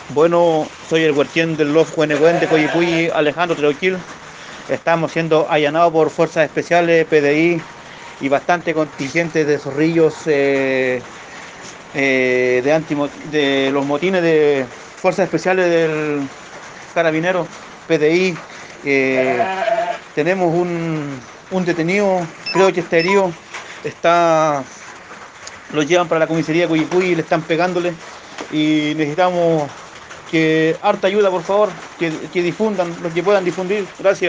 Bueno, soy el huertien del Lof Huenehuén de Coyipulli, Alejandro Treuquil. Estamos siendo allanados por fuerzas especiales, PDI y bastante contingentes de zorrillos de los motines de fuerzas especiales del Carabinero, PDI. eh, Tenemos un detenido, creo que está herido. Está, lo llevan para la comisaría de Coyipulli, le están pegándole y necesitamos que harta ayuda, por favor, que difundan, lo que puedan difundir. Gracias.